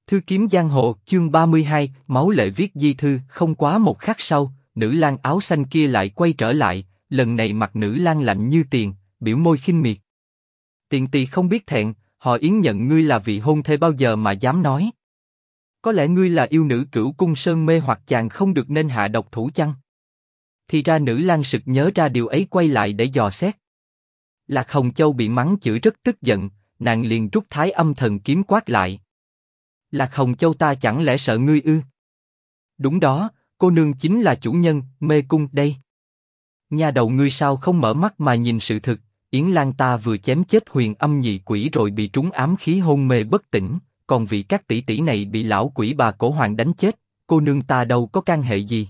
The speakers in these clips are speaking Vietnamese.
Thư kiếm giang hồ, chương 32, máu lệ viết di thư. Không quá một khắc sau, nữ lang áo xanh kia lại quay trở lại, lần này mặt nữ lang lạnh như tiền, biểu môi khinh miệt. Tiện tỳ không biết thẹn, họ Yến nhận ngươi là vị hôn thê bao giờ mà dám nói. Có lẽ ngươi là yêu nữ Cửu Cung Sơn mê hoặc chàng không được nên hạ độc thủ chăng? Thì ra nữ lang sực nhớ ra điều ấy, quay lại để dò xét. Lạc Hồng Châu bị mắng chửi rất tức giận, nàng liền rút Thái Âm Thần kiếm quát lại. Lạc Hồng Châu, ta chẳng lẽ sợ ngươi ư? Đúng đó, cô nương chính là chủ nhân mê cung đây. Nha đầu ngươi sao không mở mắt mà nhìn sự thực? Yến Lang ta vừa chém chết Huyền Âm nhị quỷ rồi bị trúng ám khí hôn mê bất tỉnh, còn vị các tỷ tỷ này bị lão quỷ bà Cổ Hoàng đánh chết, cô nương ta đâu có can hệ gì.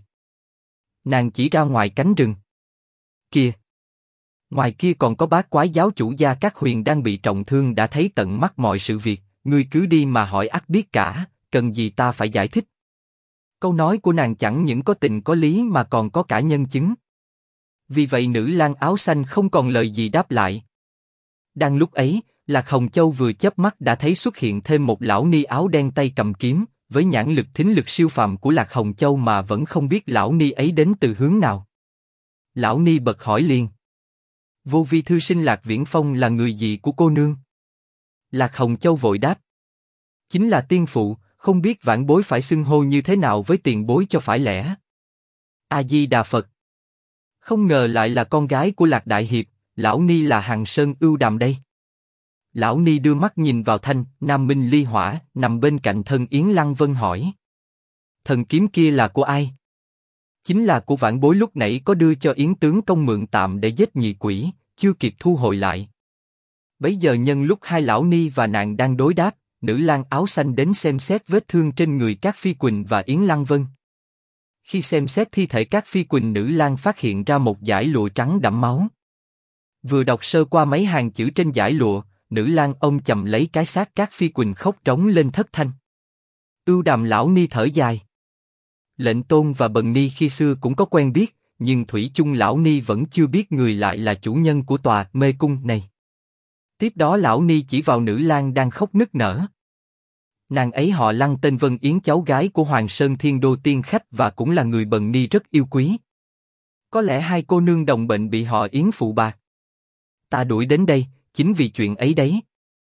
Nàng chỉ ra ngoài cánh rừng. Kìa! Ngoài kia còn có bát quái giáo chủ Gia Cát Huyền đang bị trọng thương, đã thấy tận mắt mọi sự việc, ngươi cứ đi mà hỏi ắt biết cả, cần gì ta phải giải thích. Câu nói của nàng chẳng những có tình có lý mà còn có cả nhân chứng. Vì vậy nữ lang áo xanh không còn lời gì đáp lại. Đang lúc ấy, Lạc Hồng Châu vừa chớp mắt đã thấy xuất hiện thêm một lão ni áo đen tay cầm kiếm, với nhãn lực thính lực siêu phàm của Lạc Hồng Châu mà vẫn không biết lão ni ấy đến từ hướng nào. Lão ni bật hỏi liền. Vô vi thư sinh Lạc Viễn Phong là người gì của cô nương? Lạc Hồng Châu vội đáp. Chính là tiên phụ, không biết vãn bối phải xưng hô như thế nào với tiền bối cho phải lẽ. A Di Đà Phật. Không ngờ lại là con gái của Lạc Đại Hiệp, lão ni là Hằng Sơn Ưu Đàm đây. Lão ni đưa mắt nhìn vào thanh Nam Minh Ly Hỏa nằm bên cạnh thân Yến Lăng Vân hỏi. Thần kiếm kia là của ai? Chính là của vãn bối lúc nãy có đưa cho Yến tướng công mượn tạm để giết nhị quỷ, chưa kịp thu hồi lại. Bấy giờ nhân lúc hai lão ni và nàng đang đối đáp, nữ lang áo xanh đến xem xét vết thương trên người Cát Phi Quỳnh và Yến Lăng Vân. Khi xem xét thi thể Cát Phi Quỳnh, nữ lang phát hiện ra một dải lụa trắng đẫm máu. Vừa đọc sơ qua mấy hàng chữ trên dải lụa, nữ lang ôm chầm lấy cái xác Cát Phi Quỳnh khóc trống lên thất thanh. Ưu Đàm lão ni thở dài. Lệnh Tôn và Bần ni khi xưa cũng có quen biết, nhưng thủy chung lão ni vẫn chưa biết người lại là chủ nhân của tòa mê cung này. Tiếp đó lão ni chỉ vào nữ lang đang khóc nức nở. Nàng ấy họ Lăng, tên Vân Yến, cháu gái của Hoàng Sơn Thiên Đô tiên khách và cũng là người Bần ni rất yêu quý. Có lẽ hai cô nương đồng bệnh bị họ Yến phụ bạc. Ta đuổi đến đây chính vì chuyện ấy đấy.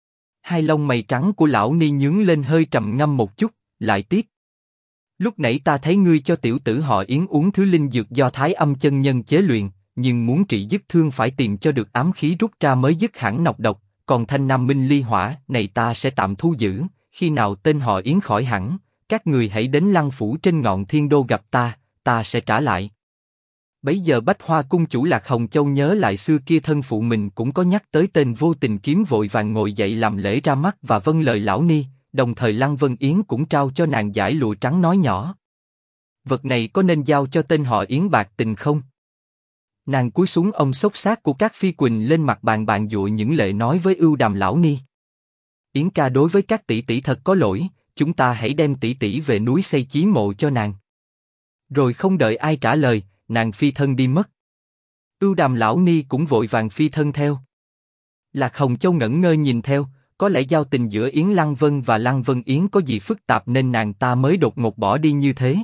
Hai lông mày trắng của lão ni nhướng lên hơi trầm ngâm một chút, lại tiếp. Lúc nãy ta thấy ngươi cho tiểu tử họ Yến uống thứ linh dược do Thái Âm chân nhân chế luyện, nhưng muốn trị dứt thương phải tìm cho được ám khí rút ra mới dứt hẳn nọc độc, còn thanh Nam Minh Ly Hỏa này ta sẽ tạm thu giữ, khi nào tên họ Yến khỏi hẳn, các người hãy đến Lăng phủ trên ngọn Thiên Đô gặp ta sẽ trả lại. Bấy giờ Bách Hoa cung chủ Lạc Hồng Châu nhớ lại xưa kia thân phụ mình cũng có nhắc tới tên Vô Tình Kiếm, vội vàng ngồi dậy làm lễ ra mắt và vâng lời lão ni. Đồng thời Lăng Vân Yến cũng trao cho nàng dải lụa trắng, nói nhỏ. Vật này có nên giao cho tên họ Yến bạc tình không? Nàng cúi xuống ôm xốc xác của Cát Phi Quỳnh lên mặt bàn, bàn dụa những lệ nói với Ưu Đàm lão ni. Yến ca đối với các tỷ tỷ thật có lỗi, chúng ta hãy đem tỷ tỷ về núi xây chí mộ cho nàng. Rồi không đợi ai trả lời, nàng phi thân đi mất. Ưu Đàm lão ni cũng vội vàng phi thân theo. Lạc Hồng Châu ngẩn ngơ nhìn theo. Có lẽ giao tình giữa Yến Lăng Vân và Lăng Vân Yến có gì phức tạp nên nàng ta mới đột ngột bỏ đi như thế.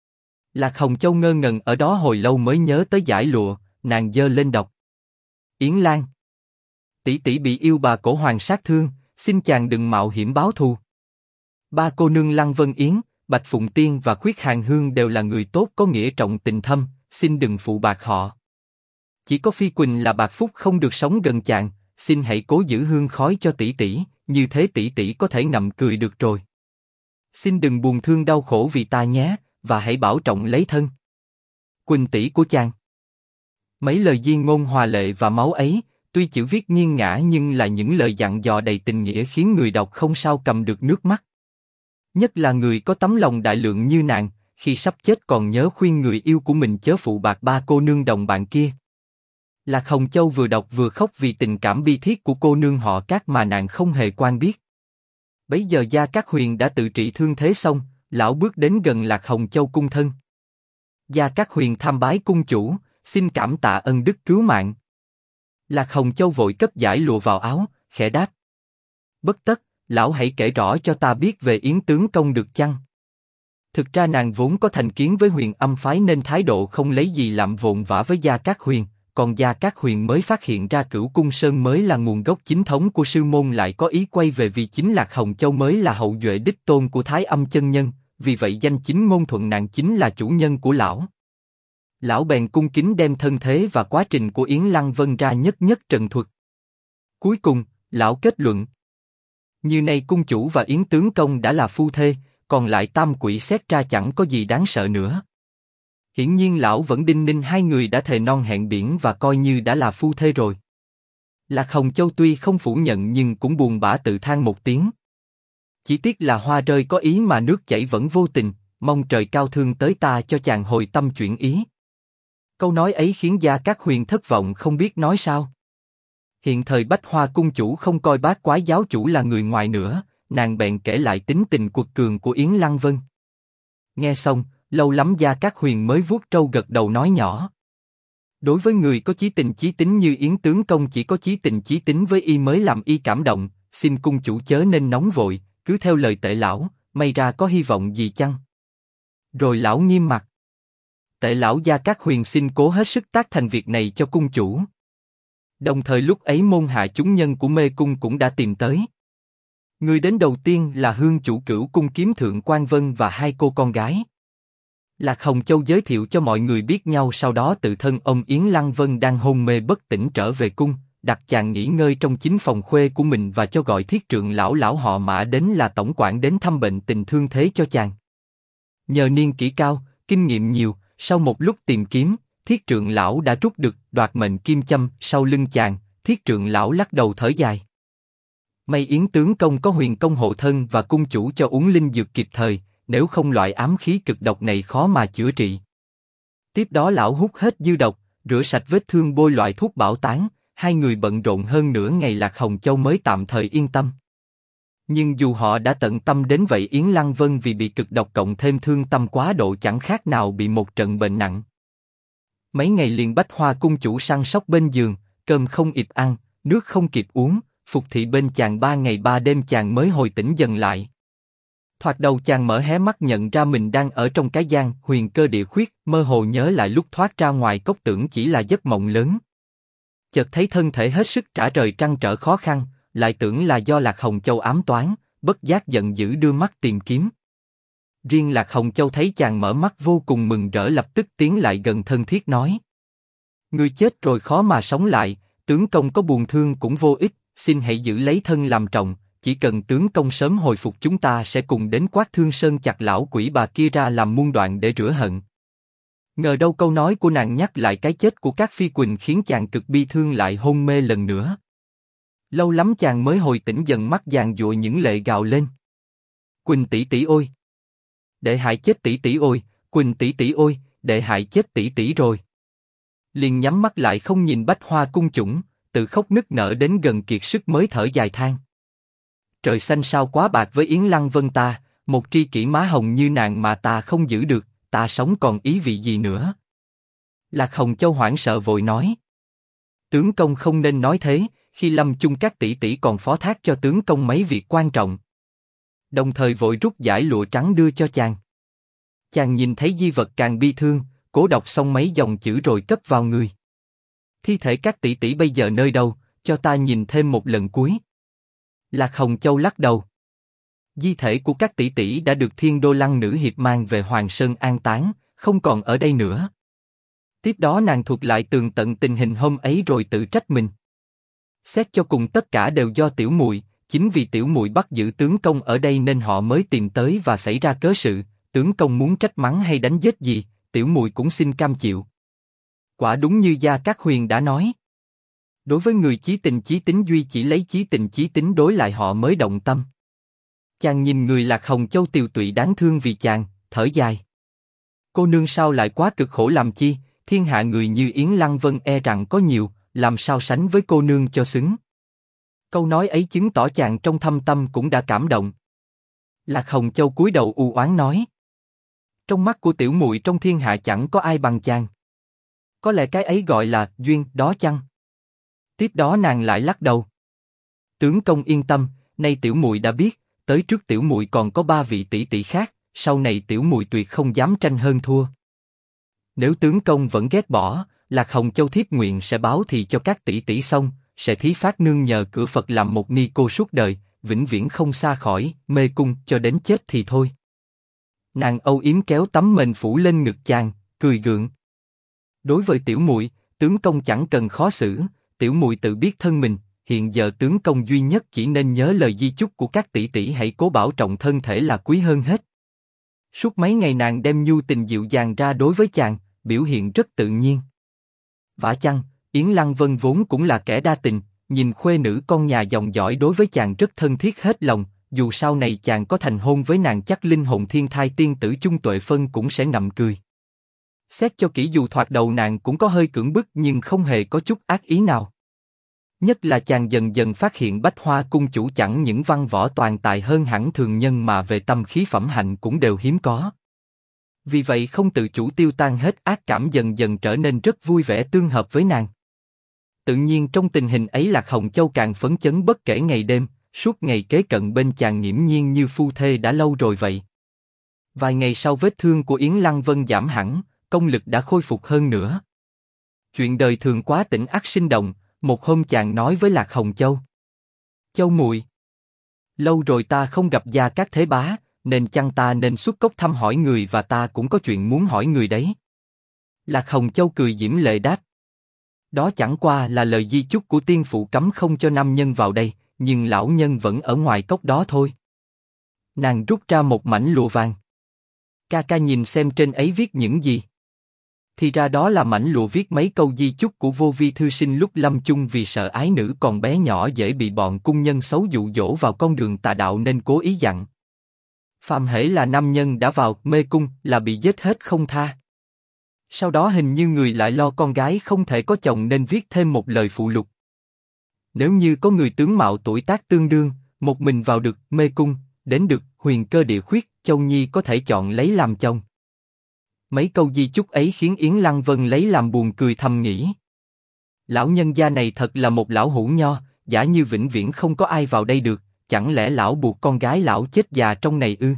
Lạc Hồng Châu ngơ ngẩn ở đó hồi lâu mới nhớ tới dải lụa, nàng giơ lên đọc. Yến Lang, tỷ tỷ bị yêu bà Cổ Hoàng sát thương, xin chàng đừng mạo hiểm báo thù. Ba cô nương Lăng Vân Yến, Bạch Phụng Tiên và Khuyết Hàn Hương đều là người tốt có nghĩa trọng tình thâm, xin đừng phụ bạc họ. Chỉ có Phi Quỳnh là bạc phúc không được sống gần chàng. Xin hãy cố giữ hương khói cho tỷ tỷ, như thế tỷ tỷ có thể ngậm cười được rồi. Xin đừng buồn thương đau khổ vì ta nhé, và hãy bảo trọng lấy thân. Quỳnh tỷ của chàng. Mấy lời di ngôn hòa lệ và máu ấy, tuy chữ viết nghiêng ngã nhưng là những lời dặn dò đầy tình nghĩa khiến người đọc không sao cầm được nước mắt. Nhất là người có tấm lòng đại lượng như nàng, khi sắp chết còn nhớ khuyên người yêu của mình chớ phụ bạc ba cô nương đồng bạn kia. Lạc Hồng Châu vừa đọc vừa khóc vì tình cảm bi thiết của cô nương họ Cát mà nàng không hề quen biết. Bấy giờ Gia Cát Huyền đã tự trị thương thế xong, lão bước đến gần Lạc Hồng Châu cung thân. Gia Cát Huyền tham bái cung chủ, xin cảm tạ ân đức cứu mạng. Lạc Hồng Châu vội cất dải lụa vào áo, khẽ đáp. Bất tất, lão hãy kể rõ cho ta biết về Yến tướng công được chăng? Thực ra nàng vốn có thành kiến với Huyền Âm phái nên thái độ không lấy gì làm vội vã với Gia Cát Huyền, còn Gia Cát Huyền mới phát hiện ra Cửu Cung Sơn mới là nguồn gốc chính thống của sư môn lại có ý quay về vì chính Lạc Hồng Châu mới là hậu duệ đích tôn của Thái Âm chân nhân, vì vậy danh chính ngôn thuận nàng chính là chủ nhân của lão. Lão bèn cung kính đem thân thế và quá trình của Yến Lăng Vân ra nhất nhất trần thuật. Cuối cùng, lão kết luận: như nay cung chủ và Yến tướng công đã là phu thê, còn lại tam quỷ xét ra chẳng có gì đáng sợ nữa. Hiển nhiên lão vẫn đinh ninh hai người đã thề non hẹn biển và coi như đã là phu thê rồi. Lạc Hồng Châu tuy không phủ nhận nhưng cũng buồn bã tự than một tiếng. Chỉ tiếc là hoa rơi có ý mà nước chảy vẫn vô tình, mong trời cao thương tới ta cho chàng hồi tâm chuyển ý. Câu nói ấy khiến Gia Cát Huyền thất vọng không biết nói sao. Hiện thời Bách Hoa cung chủ không coi Bát Quái giáo chủ là người ngoài nữa, nàng bèn kể lại tính tình cuột cường của Yến Lăng Vân. Nghe xong, lâu lắm Gia Cát Huyền mới vuốt trâu gật đầu nói nhỏ: đối với người có chí tình chí tín như Yến tướng công chỉ có chí tình chí tín với y mới làm y cảm động, xin cung chủ chớ nên nóng vội, cứ theo lời Tệ lão, may ra có hy vọng gì chăng? Rồi lão nghiêm mặt: Tệ lão Gia Cát Huyền xin cố hết sức tác thành việc này cho cung chủ. Đồng thời lúc ấy môn hạ chúng nhân của mê cung cũng đã tìm tới. Người đến đầu tiên là hương chủ Cửu Cung Kiếm Thượng Quan Vân và hai cô con gái. Lạc Hồng Châu giới thiệu cho mọi người biết nhau, sau đó tự thân ông Yến Lăng Vân đang hôn mê bất tỉnh trở về cung, đặt chàng nghỉ ngơi trong chính phòng khuê của mình và cho gọi Thiết Trượng lão họ Mã đến là tổng quản đến thăm bệnh tình thương thế cho chàng. Nhờ niên kỷ cao, kinh nghiệm nhiều, sau một lúc tìm kiếm, Thiết Trượng lão đã rút được đoạt mệnh kim châm sau lưng chàng. Thiết Trượng lão lắc đầu thở dài: may Yến tướng công có huyền công hộ thân và cung chủ cho uống linh dược kịp thời, nếu không loại ám khí cực độc này khó mà chữa trị. Tiếp đó lão hút hết dư độc, rửa sạch vết thương bôi loại thuốc bảo tán, hai người bận rộn hơn nửa ngày Lạc Hồng Châu mới tạm thời yên tâm. Nhưng dù họ đã tận tâm đến vậy, Yến Lăng Vân vì bị cực độc cộng thêm thương tâm quá độ chẳng khác nào bị một trận bệnh nặng. Mấy ngày liền Bách Hoa cung chủ săn sóc bên giường, cơm không kịp ăn, nước không kịp uống, phục thị bên chàng 3 ngày 3 đêm chàng mới hồi tỉnh dần lại. Thoạt đầu chàng mở hé mắt nhận ra mình đang ở trong cái gian huyền cơ địa khuyết, mơ hồ nhớ lại lúc thoát ra ngoài cốc tưởng chỉ là giấc mộng lớn. Chợt thấy thân thể hết sức trả rời trăn trở khó khăn, lại tưởng là do Lạc Hồng Châu ám toán, bất giác giận dữ đưa mắt tìm kiếm. Riêng Lạc Hồng Châu thấy chàng mở mắt vô cùng mừng rỡ, lập tức tiến lại gần thân thiết nói: người chết rồi khó mà sống lại, tướng công có buồn thương cũng vô ích, xin hãy giữ lấy thân làm trọng, chỉ cần tướng công sớm hồi phục chúng ta sẽ cùng đến Quát Thương Sơn chặt lão quỷ bà kia ra làm muôn đoạn để rửa hận. Ngờ đâu câu nói của nàng nhắc lại cái chết của Cát Phi Quỳnh khiến chàng cực bi thương lại hôn mê lần nữa. Lâu lắm chàng mới hồi tỉnh dần, mắt giàn giụa những lệ gào lên: Quỳnh tỷ tỷ ôi! Đệ hại chết tỷ tỷ ôi! Quỳnh tỷ tỷ ôi! Đệ hại chết tỷ tỷ rồi! Liền nhắm mắt lại không nhìn Bách Hoa cung chủng, tự khóc nức nở đến gần kiệt sức mới thở dài than: trời xanh sao quá bạc với Yến Lăng Vân ta, một tri kỷ má hồng như nàng mà ta không giữ được, ta sống còn ý vị gì nữa? Lạc Hồng Châu hoảng sợ vội nói: tướng công không nên nói thế, khi lâm chung các tỷ tỷ còn phó thác cho tướng công mấy việc quan trọng. Đồng thời vội rút giải lụa trắng đưa cho chàng. Chàng nhìn thấy di vật càng bi thương, cố đọc xong mấy dòng chữ rồi cất vào người. Thi thể các tỷ tỷ bây giờ nơi đâu, cho ta nhìn thêm một lần cuối. Lạc Hồng Châu lắc đầu: di thể của các tỷ tỷ đã được Thiên Đô Lăng nữ hiệp mang về Hoàng Sơn an táng, không còn ở đây nữa. Tiếp đó nàng thuật lại tường tận tình hình hôm ấy rồi tự trách mình. Xét cho cùng tất cả đều do tiểu muội, chính vì tiểu muội bắt giữ tướng công ở đây nên họ mới tìm tới và xảy ra cớ sự. Tướng công muốn trách mắng hay đánh giết gì, tiểu muội cũng xin cam chịu. Quả đúng như Gia Cát Huyền đã nói. Đối với người chí tình chí tín duy chỉ lấy chí tình chí tín đối lại họ mới động tâm. Chàng nhìn người Lạc Hồng Châu tiều tụy đáng thương vì chàng, thở dài: cô nương sao lại quá cực khổ làm chi, thiên hạ người như Yến Lăng Vân e rằng có nhiều, làm sao sánh với cô nương cho xứng. Câu nói ấy chứng tỏ chàng trong thâm tâm cũng đã cảm động. Lạc Hồng Châu cúi đầu u oán nói: trong mắt của tiểu muội trong thiên hạ chẳng có ai bằng chàng. Có lẽ cái ấy gọi là duyên đó chăng? Tiếp đó nàng lại lắc đầu: tướng công yên tâm, nay tiểu muội đã biết, tới trước tiểu muội còn có 3 vị tỷ tỷ khác, sau này tiểu muội tuyệt không dám tranh hơn thua. Nếu tướng công vẫn ghét bỏ, Lạc Hồng Châu thiếp nguyện sẽ báo thì cho các tỷ tỷ xong, sẽ thí phát nương nhờ cửa Phật làm một ni cô suốt đời, vĩnh viễn không xa khỏi mê cung cho đến chết thì thôi. Nàng âu yếm kéo tấm mền phủ lên ngực chàng, cười gượng. Đối với tiểu muội, tướng công chẳng cần khó xử, tiểu muội tự biết thân mình, hiện giờ tướng công duy nhất chỉ nên nhớ lời di chúc của các tỷ tỷ, hãy cố bảo trọng thân thể là quý hơn hết. Suốt mấy ngày nàng đem nhu tình dịu dàng ra đối với chàng, biểu hiện rất tự nhiên. Vả chăng, Yến Lăng Vân vốn cũng là kẻ đa tình, nhìn khuê nữ con nhà dòng dõi đối với chàng rất thân thiết hết lòng, dù sau này chàng có thành hôn với nàng chắc linh hồn thiên thai tiên tử Chung Tuệ Phân cũng sẽ ngậm cười. Xét cho kỹ dù thoạt đầu nàng cũng có hơi cưỡng bức nhưng không hề có chút ác ý nào. Nhất là chàng dần dần phát hiện Bách Hoa cung chủ chẳng những văn võ toàn tài hơn hẳn thường nhân mà về tâm khí phẩm hạnh cũng đều hiếm có. Vì vậy không tự chủ tiêu tan hết ác cảm, dần dần trở nên rất vui vẻ tương hợp với nàng. Tự nhiên trong tình hình ấy Lạc Hồng Châu càng phấn chấn bất kể ngày đêm, suốt ngày kế cận bên chàng nghiễm nhiên như phu thê đã lâu rồi vậy. Vài ngày sau vết thương của Yến Lăng Vân giảm hẳn, công lực đã khôi phục hơn nữa. Chuyện đời thường quá tĩnh ắt sinh động, một hôm chàng nói với Lạc Hồng Châu. Châu muội, lâu rồi ta không gặp Gia Cát Thế Bá, nên chăng ta nên xuất cốc thăm hỏi người, và ta cũng có chuyện muốn hỏi người đấy. Lạc Hồng Châu cười diễm lệ đáp. Đó chẳng qua là lời di chúc của tiên phụ cấm không cho nam nhân vào đây, nhưng lão nhân vẫn ở ngoài cốc đó thôi. Nàng rút ra một mảnh lụa vàng. Ca ca nhìn xem trên ấy viết những gì. Thì ra đó là mảnh lụa viết mấy câu di chúc của Vô Vi thư sinh lúc lâm chung, vì sợ ái nữ còn bé nhỏ dễ bị bọn cung nhân xấu dụ dỗ vào con đường tà đạo nên cố ý dặn. Phàm hễ là nam nhân đã vào mê cung là bị giết hết không tha. Sau đó hình như người lại lo con gái không thể có chồng nên viết thêm một lời phụ lục. Nếu như có người tướng mạo tuổi tác tương đương, một mình vào được mê cung, đến được huyền cơ địa khuyết, Châu Nhi có thể chọn lấy làm chồng. Mấy câu di chúc ấy khiến Yến Lăng Vân lấy làm buồn cười thầm nghĩ. Lão nhân gia này thật là một lão hủ nho, giả như vĩnh viễn không có ai vào đây được, chẳng lẽ lão buộc con gái lão chết già trong này ư?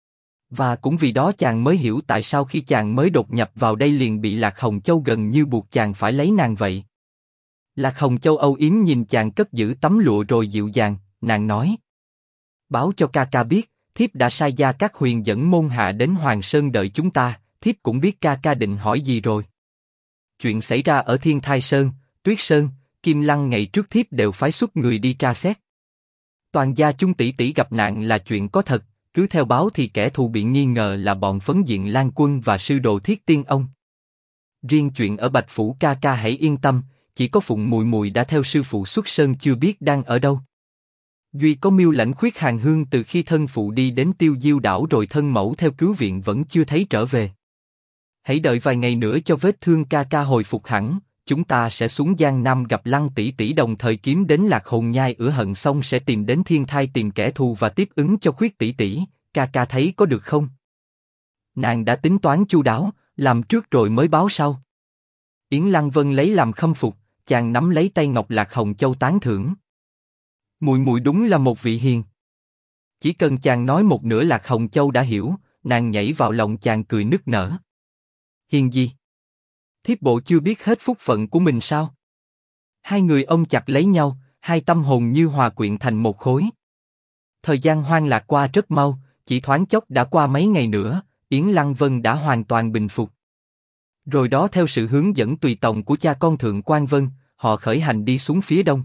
Và cũng vì đó chàng mới hiểu tại sao khi chàng mới đột nhập vào đây liền bị Lạc Hồng Châu gần như buộc chàng phải lấy nàng vậy. Lạc Hồng Châu âu yếm nhìn chàng cất giữ tấm lụa rồi dịu dàng, nàng nói. Báo cho ca ca biết, thiếp đã sai Gia Cát Huyền dẫn môn hạ đến Hoàng Sơn đợi chúng ta, thiếp cũng biết ca ca định hỏi gì rồi. Chuyện xảy ra ở Thiên Thai Sơn, Tuyết Sơn, Kim Lăng ngày trước thiếp đều phái xuất người đi tra xét. Toàn gia Chung tỷ tỷ gặp nạn là chuyện có thật, cứ theo báo thì kẻ thù bị nghi ngờ là bọn Phấn Diện Lan Quân và sư đồ Thiết Tiên Ông. Riêng chuyện ở Bạch Phủ ca ca hãy yên tâm, chỉ có Phụng Mùi Mùi đã theo sư phụ xuất sơn chưa biết đang ở đâu. Duy có Miêu Lãnh Khuyết Hàn Hương từ khi thân phụ đi đến Tiêu Diêu đảo rồi thân mẫu theo cứu viện vẫn chưa thấy trở về. Hãy đợi vài ngày nữa cho vết thương ca ca hồi phục hẳn, chúng ta sẽ xuống Giang Nam gặp Lăng tỷ tỷ, đồng thời kiếm đến Lạc Hồn Nhai ửa hận, xong sẽ tìm đến Thiên Thai tìm kẻ thù và tiếp ứng cho Khuyết tỷ tỷ, ca ca thấy có được không? Nàng đã tính toán chu đáo, làm trước rồi mới báo sau. Yến Lăng Vân lấy làm khâm phục, chàng nắm lấy tay ngọc Lạc Hồng Châu tán thưởng. Mùi mùi đúng là một vị hiền. Chỉ cần chàng nói một nửa Lạc Hồng Châu đã hiểu, nàng nhảy vào lòng chàng cười nức nở. Hiền gì? Thiếp bộ chưa biết hết phúc phận của mình sao? Hai người ôm chặt lấy nhau, hai tâm hồn như hòa quyện thành một khối. Thời gian hoang lạc qua rất mau, chỉ thoáng chốc đã qua mấy ngày nữa, Yến Lăng Vân đã hoàn toàn bình phục. Rồi đó theo sự hướng dẫn tùy tòng của cha con Thượng Quan Vân, họ khởi hành đi xuống phía đông.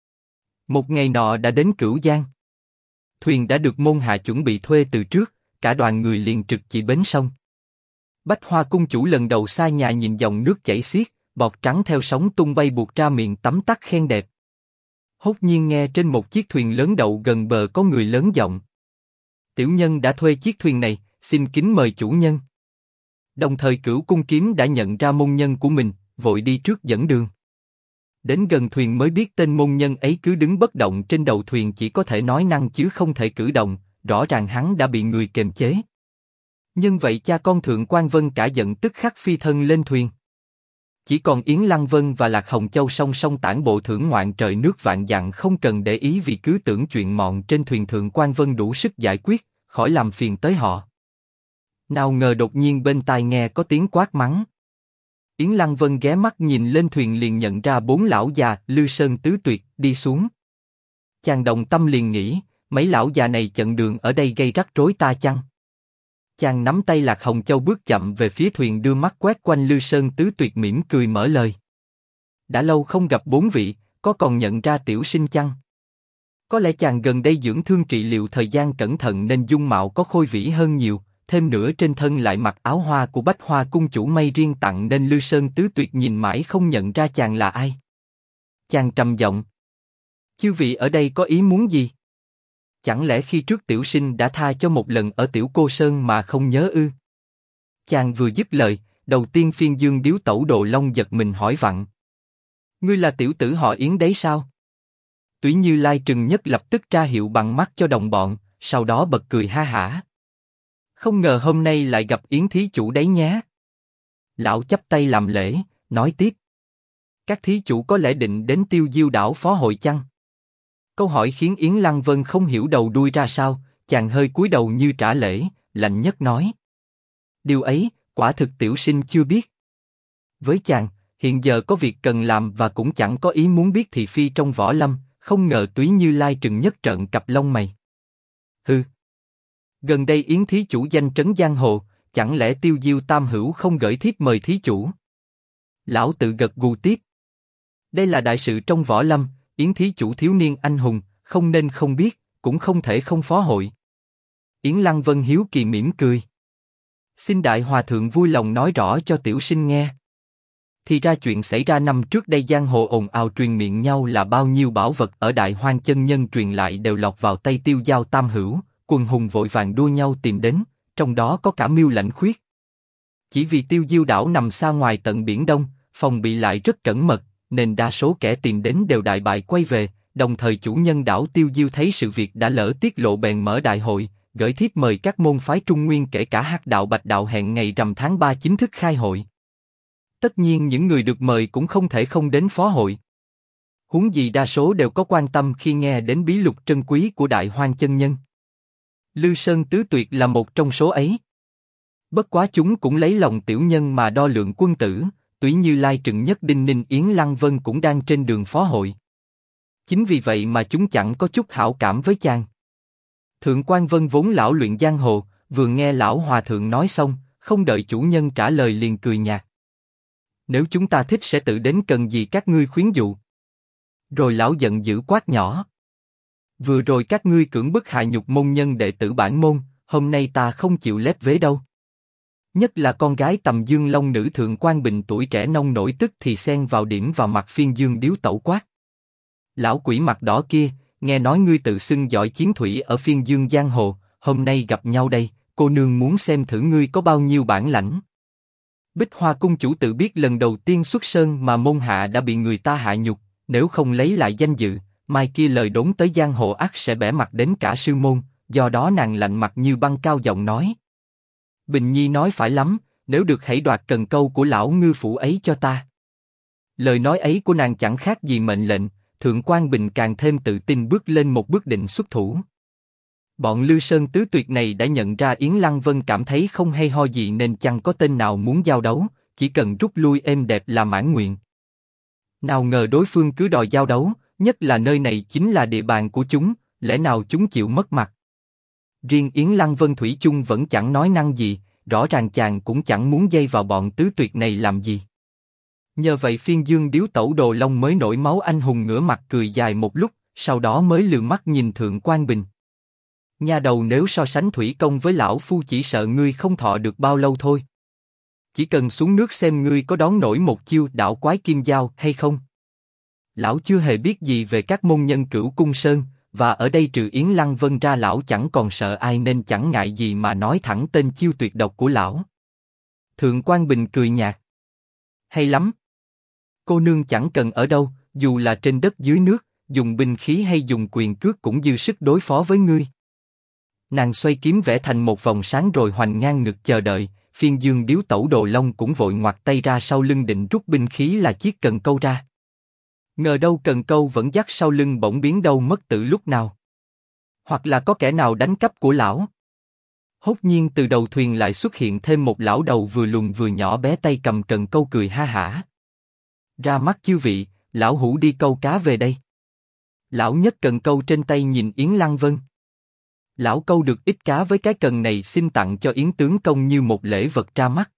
Một ngày nọ đã đến Cửu Giang. Thuyền đã được môn hạ chuẩn bị thuê từ trước, cả đoàn người liền trực chỉ bến sông. Bách Hoa cung chủ lần đầu xa nhà nhìn dòng nước chảy xiết, bọt trắng theo sóng tung bay buộc ra miệng tắm tắt khen đẹp. Hốt nhiên nghe trên một chiếc thuyền lớn đậu gần bờ có người lớn giọng. Tiểu nhân đã thuê chiếc thuyền này, xin kính mời chủ nhân. Đồng thời Cửu Cung Kiếm đã nhận ra môn nhân của mình, vội đi trước dẫn đường. Đến gần thuyền mới biết tên môn nhân ấy cứ đứng bất động trên đầu thuyền, chỉ có thể nói năng chứ không thể cử động, rõ ràng hắn đã bị người kềm chế. Nhưng vậy cha con Thượng Quan Vân cả giận tức khắc phi thân lên thuyền. Chỉ còn Yến Lăng Vân và Lạc Hồng Châu song song tản bộ thưởng ngoạn trời nước vạn dặn không cần để ý vì cứ tưởng chuyện mọn trên thuyền Thượng Quan Vân đủ sức giải quyết, khỏi làm phiền tới họ. Nào ngờ đột nhiên bên tai nghe có tiếng quát mắng. Yến Lăng Vân ghé mắt nhìn lên thuyền liền nhận ra 4 lão già Lư Sơn Tứ Tuyệt đi xuống. Chàng động tâm liền nghĩ, mấy lão già này chặn đường ở đây gây rắc rối ta chăng? Chàng nắm tay Lạc Hồng Châu bước chậm về phía thuyền đưa mắt quét quanh Lư Sơn Tứ Tuyệt mỉm cười mở lời. Đã lâu không gặp 4 vị, có còn nhận ra tiểu sinh chăng? Có lẽ chàng gần đây dưỡng thương trị liệu thời gian cẩn thận nên dung mạo có khôi vĩ hơn nhiều, thêm nữa trên thân lại mặc áo hoa của Bách Hoa cung chủ May riêng tặng nên Lư Sơn Tứ Tuyệt nhìn mãi không nhận ra chàng là ai. Chàng trầm giọng. Chư vị ở đây có ý muốn gì? Chẳng lẽ khi trước tiểu sinh đã tha cho một lần ở Tiểu Cô Sơn mà không nhớ ư? Chàng vừa dứt lời, đầu tiên Phiên Dương Điếu Tẩu Đồ Long giật mình hỏi vặn. Ngươi là tiểu tử họ Yến đấy sao? Túy Như Lai Trừng Nhất lập tức ra hiệu bằng mắt cho đồng bọn, sau đó bật cười ha hả. Không ngờ hôm nay lại gặp Yến thí chủ đấy nhé. Lão chắp tay làm lễ, nói tiếp. Các thí chủ có lẽ định đến Tiêu Diêu đảo phó hội chăng? Câu hỏi khiến Yến Lăng Vân không hiểu đầu đuôi ra sao, chàng hơi cúi đầu như trả lễ, lạnh nhất nói. Điều ấy, quả thực tiểu sinh chưa biết. Với chàng, hiện giờ có việc cần làm và cũng chẳng có ý muốn biết thị phi trong võ lâm, không ngờ Túy Như Lai Trừng Nhất trợn cặp lông mày. Hừ. Gần đây Yến thí chủ danh trấn giang hồ, chẳng lẽ Tiêu Diêu Tam Hữu không gửi thiếp mời thí chủ? Lão tự gật gù tiếp. Đây là đại sự trong võ lâm, Yến thí chủ thiếu niên anh hùng, không nên không biết, cũng không thể không phó hội. Yến Lăng Vân hiếu kỳ mỉm cười. Xin đại hòa thượng vui lòng nói rõ cho tiểu sinh nghe. Thì ra chuyện xảy ra năm trước đây giang hồ ồn ào truyền miệng nhau là bao nhiêu bảo vật ở Đại Hoang chân nhân truyền lại đều lọt vào tay Tiêu Giao Tam Hữu, quần hùng vội vàng đua nhau tìm đến, trong đó có cả Miêu Lãnh Khuyết. Chỉ vì Tiêu Diêu đảo nằm xa ngoài tận biển Đông, phòng bị lại rất cẩn mật, nên đa số kẻ tìm đến đều đại bại quay về. Đồng thời chủ nhân đảo Tiêu Diêu thấy sự việc đã lỡ tiết lộ bèn mở đại hội, gửi thiếp mời các môn phái Trung Nguyên kể cả Hắc đạo Bạch đạo hẹn ngày rằm tháng 3 chính thức khai hội. Tất nhiên những người được mời cũng không thể không đến phó hội. Huống gì đa số đều có quan tâm khi nghe đến bí lục trân quý của Đại Hoang chân nhân. Lư Sơn Tứ Tuyệt là một trong số ấy. Bất quá chúng cũng lấy lòng tiểu nhân mà đo lượng quân tử, Túy Như Lai Trừng Nhất Đinh Ninh Yến Lăng Vân cũng đang trên đường phó hội. Chính vì vậy mà chúng chẳng có chút hảo cảm với chàng. Thượng Quan Vân vốn lão luyện giang hồ, vừa nghe lão hòa thượng nói xong, không đợi chủ nhân trả lời liền cười nhạt. Nếu chúng ta thích sẽ tự đến cần gì các ngươi khuyến dụ. Rồi lão giận dữ quát nhỏ. Vừa rồi các ngươi cưỡng bức hạ nhục môn nhân đệ tử bản môn, hôm nay ta không chịu lép vế đâu. Nhất là con gái tầm Dương Long nữ Thượng Quan Bình tuổi trẻ nông nổi tức thì xen vào điểm vào mặt Phiên Dương Điếu Tẩu quát. Lão quỷ mặt đỏ kia, nghe nói ngươi tự xưng giỏi chiến thủy ở Phiên Dương giang hồ, hôm nay gặp nhau đây, cô nương muốn xem thử ngươi có bao nhiêu bản lãnh. Bích Hoa cung chủ tự biết lần đầu tiên xuất sơn mà môn hạ đã bị người ta hạ nhục, nếu không lấy lại danh dự, mai kia lời đồn tới giang hồ ắt sẽ bẻ mặt đến cả sư môn, do đó nàng lạnh mặt như băng cao giọng nói. Bình Nhi nói phải lắm, nếu được hãy đoạt cần câu của lão ngư phủ ấy cho ta. Lời nói ấy của nàng chẳng khác gì mệnh lệnh, Thượng Quan Bình càng thêm tự tin bước lên một bước định xuất thủ. Bọn Lư Sơn Tứ Tuyệt này đã nhận ra Yến Lăng Vân cảm thấy không hay ho gì nên chẳng có tên nào muốn giao đấu, chỉ cần rút lui êm đẹp là mãn nguyện. Nào ngờ đối phương cứ đòi giao đấu, nhất là nơi này chính là địa bàn của chúng, lẽ nào chúng chịu mất mặt? Riêng Yến Lăng Vân thủy chung vẫn chẳng nói năng gì, rõ ràng chàng cũng chẳng muốn dây vào bọn Tứ Tuyệt này làm gì. Nhờ vậy Phiên Dương Điếu Tẩu Đồ Long mới nổi máu anh hùng ngửa mặt cười dài một lúc, sau đó mới lườm mắt nhìn Thượng Quan Bình. Nha đầu, nếu so sánh thủy công với lão phu chỉ sợ ngươi không thọ được bao lâu thôi. Chỉ cần xuống nước xem ngươi có đón nổi một chiêu đảo quái kim dao hay không. Lão chưa hề biết gì về các môn nhân Cửu Cung Sơn, và ở đây trừ Yến Lăng Vân ra lão chẳng còn sợ ai nên chẳng ngại gì mà nói thẳng tên chiêu tuyệt độc của lão. Thượng Quan Bình cười nhạt. Hay lắm. Cô nương chẳng cần ở đâu, dù là trên đất dưới nước, dùng binh khí hay dùng quyền cước cũng dư sức đối phó với ngươi. Nàng xoay kiếm vẽ thành một vòng sáng rồi hoành ngang ngực chờ đợi, Phiên Dương Điếu Tẩu Đồ Long cũng vội ngoặt tay ra sau lưng định rút binh khí là chiếc cần câu ra. Ngờ đâu cần câu vẫn dắt sau lưng bỗng biến đâu mất từ lúc nào. Hoặc là có kẻ nào đánh cắp của lão. Hốt nhiên từ đầu thuyền lại xuất hiện thêm một lão đầu vừa lùn vừa nhỏ bé tay cầm cần câu cười ha hả. Ra mắt chư vị, lão hủ đi câu cá về đây. Lão nhấc cần câu trên tay nhìn Yến Lăng Vân. Lão câu được ít cá với cái cần này xin tặng cho Yến tướng công như một lễ vật ra mắt.